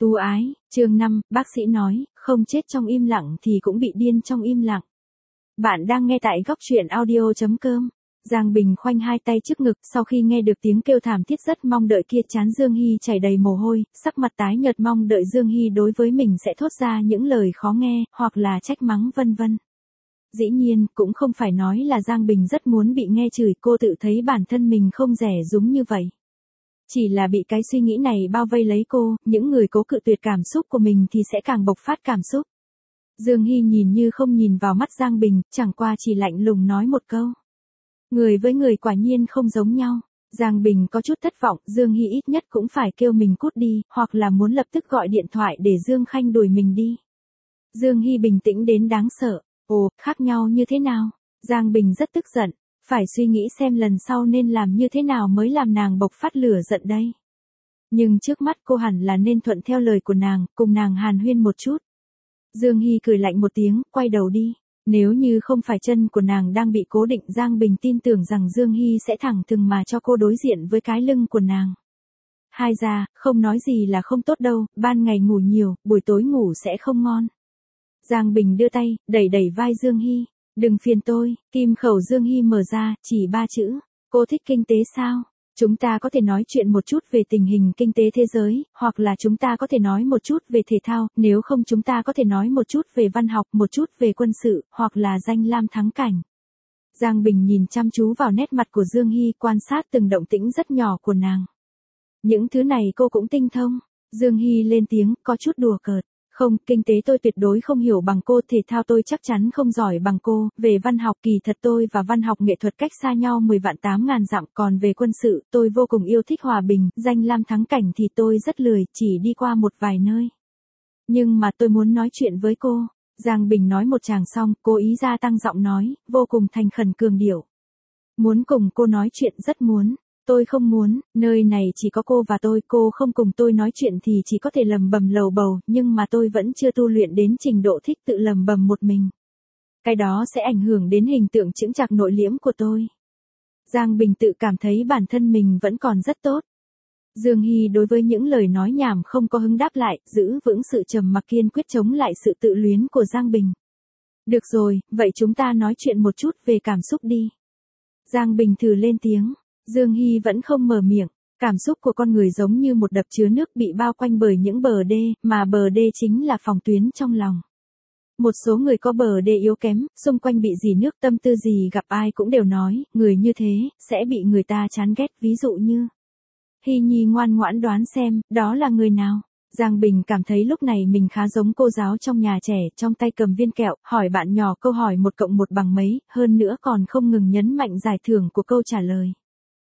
Tu ái, chương 5, bác sĩ nói, không chết trong im lặng thì cũng bị điên trong im lặng. Bạn đang nghe tại góc truyện audio.com. Giang Bình khoanh hai tay trước ngực, sau khi nghe được tiếng kêu thảm thiết rất mong đợi kia, trán Dương Hy chảy đầy mồ hôi, sắc mặt tái nhợt mong đợi Dương Hy đối với mình sẽ thốt ra những lời khó nghe, hoặc là trách mắng vân vân. Dĩ nhiên, cũng không phải nói là Giang Bình rất muốn bị nghe chửi, cô tự thấy bản thân mình không rẻ rúng như vậy. Chỉ là bị cái suy nghĩ này bao vây lấy cô, những người cố cự tuyệt cảm xúc của mình thì sẽ càng bộc phát cảm xúc. Dương Hy nhìn như không nhìn vào mắt Giang Bình, chẳng qua chỉ lạnh lùng nói một câu. Người với người quả nhiên không giống nhau. Giang Bình có chút thất vọng, Dương Hy ít nhất cũng phải kêu mình cút đi, hoặc là muốn lập tức gọi điện thoại để Dương Khanh đuổi mình đi. Dương Hy bình tĩnh đến đáng sợ. Ồ, khác nhau như thế nào? Giang Bình rất tức giận. Phải suy nghĩ xem lần sau nên làm như thế nào mới làm nàng bộc phát lửa giận đây. Nhưng trước mắt cô hẳn là nên thuận theo lời của nàng, cùng nàng hàn huyên một chút. Dương Hy cười lạnh một tiếng, quay đầu đi. Nếu như không phải chân của nàng đang bị cố định, Giang Bình tin tưởng rằng Dương Hy sẽ thẳng thừng mà cho cô đối diện với cái lưng của nàng. Hai ra, không nói gì là không tốt đâu, ban ngày ngủ nhiều, buổi tối ngủ sẽ không ngon. Giang Bình đưa tay, đẩy đẩy vai Dương Hy. Đừng phiền tôi, kim khẩu Dương Hy mở ra, chỉ 3 chữ. Cô thích kinh tế sao? Chúng ta có thể nói chuyện một chút về tình hình kinh tế thế giới, hoặc là chúng ta có thể nói một chút về thể thao, nếu không chúng ta có thể nói một chút về văn học, một chút về quân sự, hoặc là danh lam thắng cảnh. Giang Bình nhìn chăm chú vào nét mặt của Dương Hy, quan sát từng động tĩnh rất nhỏ của nàng. Những thứ này cô cũng tinh thông. Dương Hy lên tiếng, có chút đùa cợt. Không, kinh tế tôi tuyệt đối không hiểu bằng cô, thể thao tôi chắc chắn không giỏi bằng cô, về văn học kỳ thật tôi và văn học nghệ thuật cách xa nhau 10 vạn 8 ngàn dặm, còn về quân sự, tôi vô cùng yêu thích hòa bình, danh lam thắng cảnh thì tôi rất lười, chỉ đi qua một vài nơi. Nhưng mà tôi muốn nói chuyện với cô. Giang Bình nói một tràng xong, cố ý gia tăng giọng nói, vô cùng thành khẩn cường điệu. Muốn cùng cô nói chuyện rất muốn. Tôi không muốn, nơi này chỉ có cô và tôi, cô không cùng tôi nói chuyện thì chỉ có thể lầm bầm lầu bầu, nhưng mà tôi vẫn chưa tu luyện đến trình độ thích tự lầm bầm một mình. Cái đó sẽ ảnh hưởng đến hình tượng chững chạc nội liễm của tôi. Giang Bình tự cảm thấy bản thân mình vẫn còn rất tốt. Dương Hy đối với những lời nói nhảm không có hứng đáp lại, giữ vững sự trầm mặc kiên quyết chống lại sự tự luyến của Giang Bình. Được rồi, vậy chúng ta nói chuyện một chút về cảm xúc đi. Giang Bình thử lên tiếng. Dương Hy vẫn không mở miệng, cảm xúc của con người giống như một đập chứa nước bị bao quanh bởi những bờ đê, mà bờ đê chính là phòng tuyến trong lòng. Một số người có bờ đê yếu kém, xung quanh bị dì nước, tâm tư gì gặp ai cũng đều nói, người như thế, sẽ bị người ta chán ghét, ví dụ như. Hy Nhi ngoan ngoãn đoán xem, đó là người nào? Giang Bình cảm thấy lúc này mình khá giống cô giáo trong nhà trẻ, trong tay cầm viên kẹo, hỏi bạn nhỏ câu hỏi 1 + 1 bằng mấy, hơn nữa còn không ngừng nhấn mạnh giải thưởng của câu trả lời.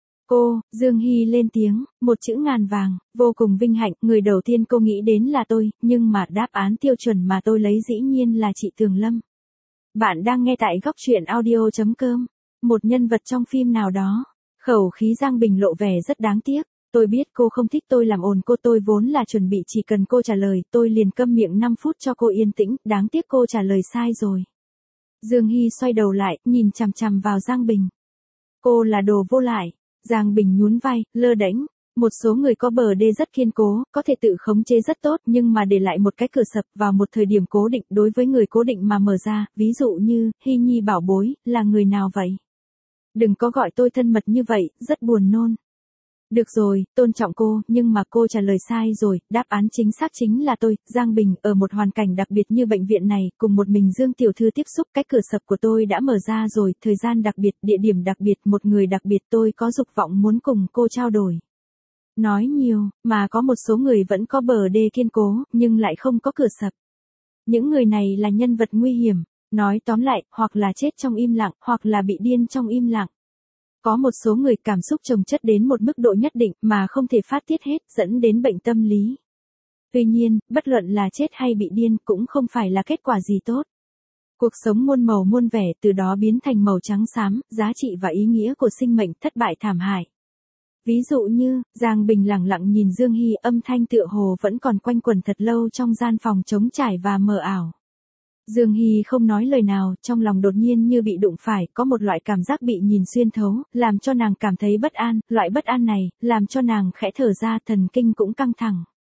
Cô, Dương Hy lên tiếng, 1 chữ ngàn vàng, vô cùng vinh hạnh, người đầu tiên cô nghĩ đến là tôi, nhưng mà đáp án tiêu chuẩn mà tôi lấy dĩ nhiên là chị Tường Lâm. Bạn đang nghe tại góc truyện audio.com, một nhân vật trong phim nào đó. Khẩu khí Giang Bình lộ vẻ rất đáng tiếc. Tôi biết cô không thích tôi làm ồn cô, tôi vốn là chuẩn bị chỉ cần cô trả lời, tôi liền câm miệng 5 phút cho cô yên tĩnh, đáng tiếc cô trả lời sai rồi. Dương Hy xoay đầu lại, nhìn chằm chằm vào Giang Bình. Cô là đồ vô lại. Giang Bình nhún vai, lơ đễnh. Một số người có bờ đê rất kiên cố, có thể tự khống chế rất tốt, nhưng mà để lại một cái cửa sập vào một thời điểm cố định, đối với người cố định mà mở ra, ví dụ như, Hy Nhi bảo bối, là người nào vậy? Đừng có gọi tôi thân mật như vậy, rất buồn nôn. Được rồi, tôn trọng cô, nhưng mà cô trả lời sai rồi, đáp án chính xác chính là tôi, Giang Bình, ở một hoàn cảnh đặc biệt như bệnh viện này, cùng một mình Dương tiểu thư tiếp xúc, cái cửa sập của tôi đã mở ra rồi, thời gian đặc biệt, địa điểm đặc biệt, một người đặc biệt, tôi có dục vọng muốn cùng cô trao đổi. Nói nhiều, mà có một số người vẫn có bờ đê kiên cố, nhưng lại không có cửa sập. Những người này là nhân vật nguy hiểm, nói tóm lại, hoặc là chết trong im lặng, hoặc là bị điên trong im lặng. Có một số người cảm xúc chồng chất đến một mức độ nhất định mà không thể phát tiết hết, dẫn đến bệnh tâm lý. Tuy nhiên, bất luận là chết hay bị điên cũng không phải là kết quả gì tốt. Cuộc sống muôn màu muôn vẻ, từ đó biến thành màu trắng xám, giá trị và ý nghĩa của sinh mệnh thất bại thảm hại. Ví dụ như, Giang Bình lặng lặng nhìn Dương Hy, âm thanh tựa hồ vẫn còn quanh quẩn thật lâu trong gian phòng trống trải và mờ ảo. Dương Hy không nói lời nào, trong lòng đột nhiên như bị đụng phải, có một loại cảm giác bị nhìn xuyên thấu, làm cho nàng cảm thấy bất an, loại bất an này, làm cho nàng khẽ thở ra, thần kinh cũng căng thẳng.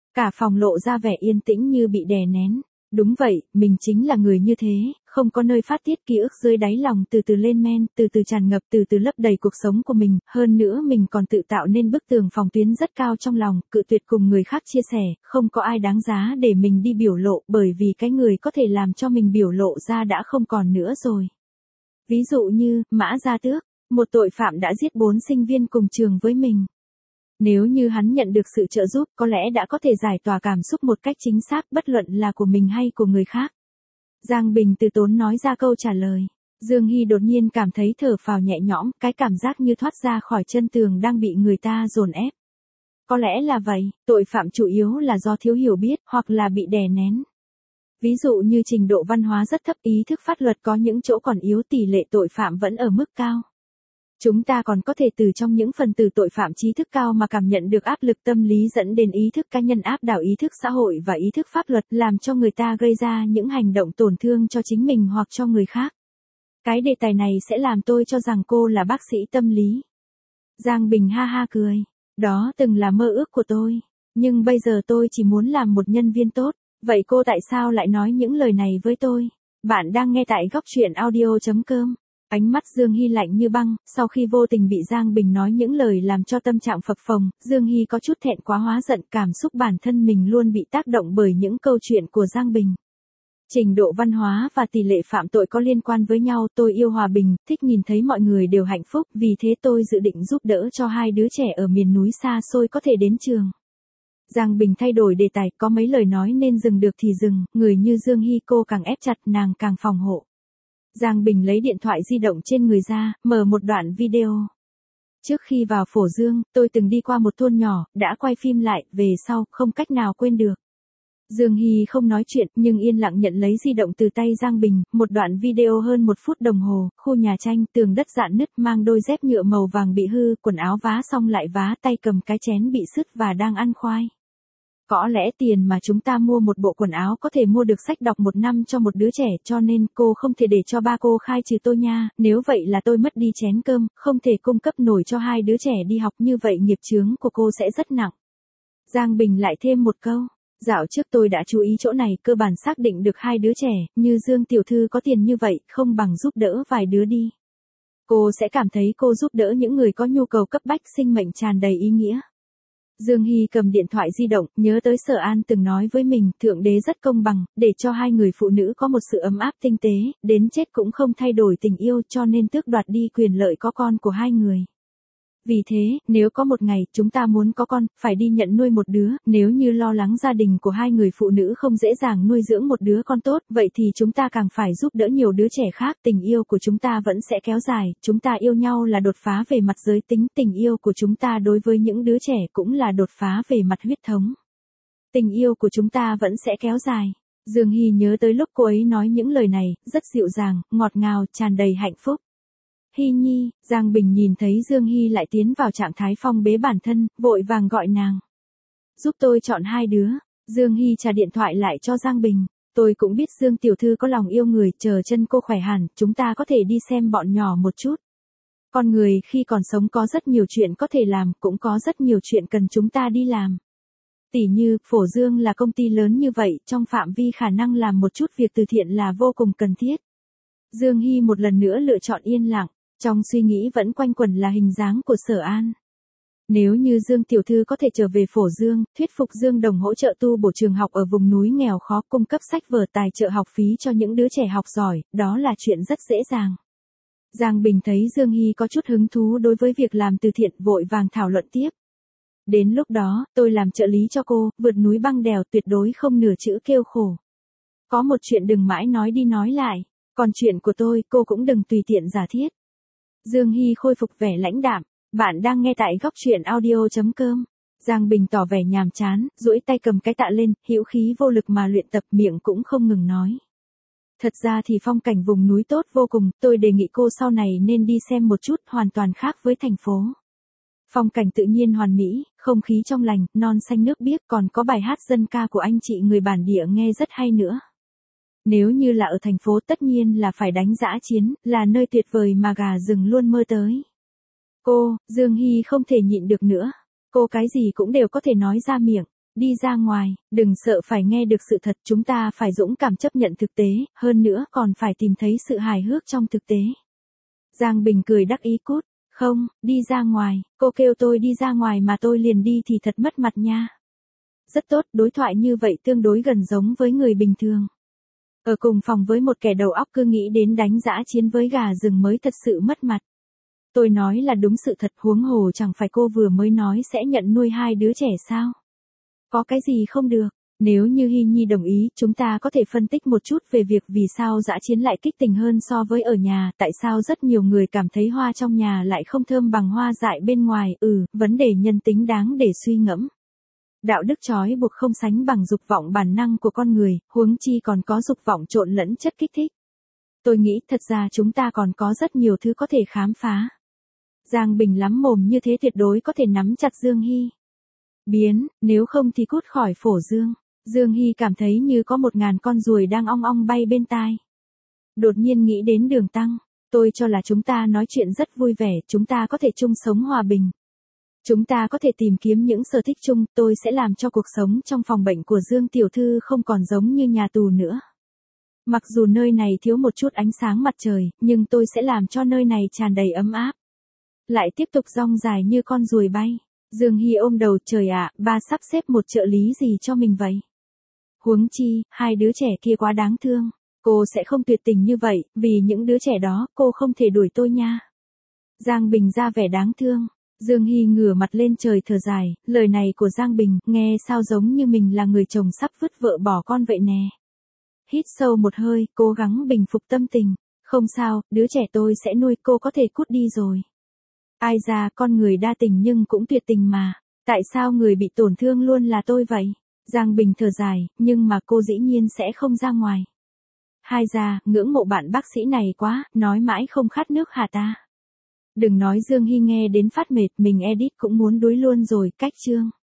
Cả phòng lộ ra vẻ yên tĩnh như bị đè nén. Đúng vậy, mình chính là người như thế, không có nơi phát tiết ký ức dưới đáy lòng từ từ lên men, từ từ tràn ngập, từ từ lấp đầy cuộc sống của mình, hơn nữa mình còn tự tạo nên bức tường phòng tuyến rất cao trong lòng, cự tuyệt cùng người khác chia sẻ, không có ai đáng giá để mình đi biểu lộ, bởi vì cái người có thể làm cho mình biểu lộ ra đã không còn nữa rồi. Ví dụ như, Mã Gia Tước, một tội phạm đã giết 4 sinh viên cùng trường với mình. Nếu như hắn nhận được sự trợ giúp, có lẽ đã có thể giải tỏa cảm xúc một cách chính xác, bất luận là của mình hay của người khác. Giang Bình từ tốn nói ra câu trả lời. Dương Hy đột nhiên cảm thấy thở phào nhẹ nhõm, cái cảm giác như thoát ra khỏi chân tường đang bị người ta dồn ép. Có lẽ là vậy, tội phạm chủ yếu là do thiếu hiểu biết, hoặc là bị đè nén. Ví dụ như trình độ văn hóa rất thấp, ý thức pháp luật có những chỗ còn yếu, tỷ lệ tội phạm vẫn ở mức cao. Chúng ta còn có thể từ trong những phần tử tội phạm trí thức cao mà cảm nhận được áp lực tâm lý dẫn đến ý thức cá nhân áp đảo ý thức xã hội và ý thức pháp luật, làm cho người ta gây ra những hành động tổn thương cho chính mình hoặc cho người khác. Cái đề tài này sẽ làm tôi cho rằng cô là bác sĩ tâm lý. Giang Bình ha ha cười. Đó từng là mơ ước của tôi. Nhưng bây giờ tôi chỉ muốn làm một nhân viên tốt. Vậy cô tại sao lại nói những lời này với tôi? Bạn đang nghe tại góc truyện audio.com. Ánh mắt Dương Hy lạnh như băng, sau khi vô tình bị Giang Bình nói những lời làm cho tâm trạng phập phồng, Dương Hy có chút thẹn quá hóa giận, cảm xúc bản thân mình luôn bị tác động bởi những câu chuyện của Giang Bình. Trình độ văn hóa và tỷ lệ phạm tội có liên quan với nhau, tôi yêu hòa bình, thích nhìn thấy mọi người đều hạnh phúc, vì thế tôi dự định giúp đỡ cho 2 đứa trẻ ở miền núi xa xôi có thể đến trường. Giang Bình thay đổi đề tài, có mấy lời nói nên dừng được thì dừng, người như Dương Hy cô càng ép chặt nàng càng phòng hộ. Giang Bình lấy điện thoại di động trên người ra, mở một đoạn video. Trước khi vào Phổ Dương, tôi từng đi qua một thôn nhỏ, đã quay phim lại, về sau, không cách nào quên được. Dương Hy không nói chuyện, nhưng yên lặng nhận lấy di động từ tay Giang Bình, một đoạn video hơn 1 phút đồng hồ, khu nhà tranh, tường đất rạn nứt, mang đôi dép nhựa màu vàng bị hư, quần áo vá xong lại vá, tay cầm cái chén bị sứt và đang ăn khoai. Có lẽ tiền mà chúng ta mua một bộ quần áo có thể mua được sách đọc 1 năm cho một đứa trẻ, cho nên cô không thể để cho ba cô khai trừ tôi nha, nếu vậy là tôi mất đi chén cơm, không thể cung cấp nổi cho 2 đứa trẻ đi học, như vậy nghiệp chướng của cô sẽ rất nặng. Giang Bình lại thêm một câu. Dạo trước tôi đã chú ý chỗ này, cơ bản xác định được 2 đứa trẻ, như Dương tiểu thư có tiền như vậy, không bằng giúp đỡ vài đứa đi. Cô sẽ cảm thấy cô giúp đỡ những người có nhu cầu cấp bách, sinh mệnh tràn đầy ý nghĩa. Dương Hy cầm điện thoại di động, nhớ tới Sở An từng nói với mình, Thượng Đế rất công bằng, để cho 2 người phụ nữ có một sự ấm áp tinh tế, đến chết cũng không thay đổi tình yêu, cho nên tước đoạt đi quyền lợi có con của 2 người. Vì thế, nếu có một ngày, chúng ta muốn có con, phải đi nhận nuôi một đứa, nếu như lo lắng gia đình của 2 người phụ nữ không dễ dàng nuôi dưỡng một đứa con tốt, vậy thì chúng ta càng phải giúp đỡ nhiều đứa trẻ khác, tình yêu của chúng ta vẫn sẽ kéo dài, chúng ta yêu nhau là đột phá về mặt giới tính, tình yêu của chúng ta đối với những đứa trẻ cũng là đột phá về mặt huyết thống. Tình yêu của chúng ta vẫn sẽ kéo dài. Dương Hy nhớ tới lúc cô ấy nói những lời này, rất dịu dàng, ngọt ngào, tràn đầy hạnh phúc. Hy Nhi, Giang Bình nhìn thấy Dương Hy lại tiến vào trạng thái phong bế bản thân, vội vàng gọi nàng. Giúp tôi chọn 2 đứa. Dương Hy trả điện thoại lại cho Giang Bình. Tôi cũng biết Dương tiểu thư có lòng yêu người, chờ chân cô khỏe hẳn, chúng ta có thể đi xem bọn nhỏ một chút. Con người khi còn sống có rất nhiều chuyện có thể làm, cũng có rất nhiều chuyện cần chúng ta đi làm. Tỉ như, Phổ Dương là công ty lớn như vậy, trong phạm vi khả năng làm một chút việc từ thiện là vô cùng cần thiết. Dương Hy một lần nữa lựa chọn yên lặng. Trong suy nghĩ vẫn quanh quẩn là hình dáng của Sở An. Nếu như Dương tiểu thư có thể trở về Phổ Dương, thuyết phục Dương Đồng hỗ trợ tu bổ trường học ở vùng núi nghèo khó, cung cấp sách vở tài trợ học phí cho những đứa trẻ học giỏi, đó là chuyện rất dễ dàng. Giang Bình thấy Dương Hy có chút hứng thú đối với việc làm từ thiện, vội vàng thảo luận tiếp. Đến lúc đó, tôi làm trợ lý cho cô, vượt núi băng đèo, tuyệt đối không nửa chữ kêu khổ. Có một chuyện đừng mãi nói đi nói lại, còn chuyện của tôi, cô cũng đừng tùy tiện giả thiết. Dương Hy khôi phục vẻ lãnh đạm. Bạn đang nghe tại góc truyện audio.com. Giang Bình tỏ vẻ nhàm chán, duỗi tay cầm cái tạ lên, hữu khí vô lực mà luyện tập, miệng cũng không ngừng nói. Thật ra thì phong cảnh vùng núi tốt vô cùng, tôi đề nghị cô sau này nên đi xem một chút, hoàn toàn khác với thành phố. Phong cảnh tự nhiên hoàn mỹ, không khí trong lành, non xanh nước biếc, còn có bài hát dân ca của anh chị người bản địa nghe rất hay nữa. Nếu như là ở thành phố tất nhiên là phải đánh dã chiến, là nơi tuyệt vời mà gà rừng luôn mơ tới. Cô, Dương Hy không thể nhịn được nữa. Cô cái gì cũng đều có thể nói ra miệng. Đi ra ngoài, đừng sợ phải nghe được sự thật, chúng ta phải dũng cảm chấp nhận thực tế, hơn nữa còn phải tìm thấy sự hài hước trong thực tế. Giang Bình cười đắc ý cút, không, đi ra ngoài, cô kêu tôi đi ra ngoài mà tôi liền đi thì thật mất mặt nha. Rất tốt, đối thoại như vậy tương đối gần giống với người bình thường. Ở cùng phòng với một kẻ đầu óc cứ nghĩ đến đánh dã chiến với gà rừng mới thật sự mất mặt. Tôi nói là đúng sự thật, huống hồ chẳng phải cô vừa mới nói sẽ nhận nuôi 2 đứa trẻ sao? Có cái gì không được? Nếu như Hy Nhi đồng ý, chúng ta có thể phân tích một chút về việc vì sao dã chiến lại kích tình hơn so với ở nhà, tại sao rất nhiều người cảm thấy hoa trong nhà lại không thơm bằng hoa dại bên ngoài, vấn đề nhân tính đáng để suy ngẫm. Đạo đức trói buộc không sánh bằng dục vọng bản năng của con người, huống chi còn có dục vọng trộn lẫn chất kích thích. Tôi nghĩ thật ra chúng ta còn có rất nhiều thứ có thể khám phá. Giang Bình lắm mồm như thế tuyệt đối có thể nắm chặt Dương Hy. Biến, nếu không thì cút khỏi phổ Dương. Dương Hy cảm thấy như có 1000 con ruồi đang ong ong bay bên tai. Đột nhiên nghĩ đến Đường Tăng, tôi cho là chúng ta nói chuyện rất vui vẻ, chúng ta có thể chung sống hòa bình. Chúng ta có thể tìm kiếm những sở thích chung, tôi sẽ làm cho cuộc sống trong phòng bệnh của Dương tiểu thư không còn giống như nhà tù nữa. Mặc dù nơi này thiếu một chút ánh sáng mặt trời, nhưng tôi sẽ làm cho nơi này tràn đầy ấm áp. Lại tiếp tục dong dài như con ruồi bay. Dương Hy ôm đầu, trời ạ, ba sắp xếp một trợ lý gì cho mình vậy? Huống chi, 2 đứa trẻ kia quá đáng thương. Cô sẽ không tuyệt tình như vậy, vì những đứa trẻ đó, cô không thể đuổi tôi nha. Giang Bình ra vẻ đáng thương. Dương Hy ngửa mặt lên trời thở dài, lời này của Giang Bình, nghe sao giống như mình là người chồng sắp vứt vợ bỏ con vậy nè. Hít sâu một hơi, cố gắng bình phục tâm tình. Không sao, đứa trẻ tôi sẽ nuôi, cô có thể cút đi rồi. Ai ra, con người đa tình nhưng cũng tuyệt tình mà. Tại sao người bị tổn thương luôn là tôi vậy? Giang Bình thở dài, nhưng mà cô dĩ nhiên sẽ không ra ngoài. Hai ra, ngưỡng mộ bạn bác sĩ này quá, nói mãi không khát nước hả ta? Đừng nói Dương Hy nghe đến phát mệt, mình edit cũng muốn đuối luôn rồi, cách chương.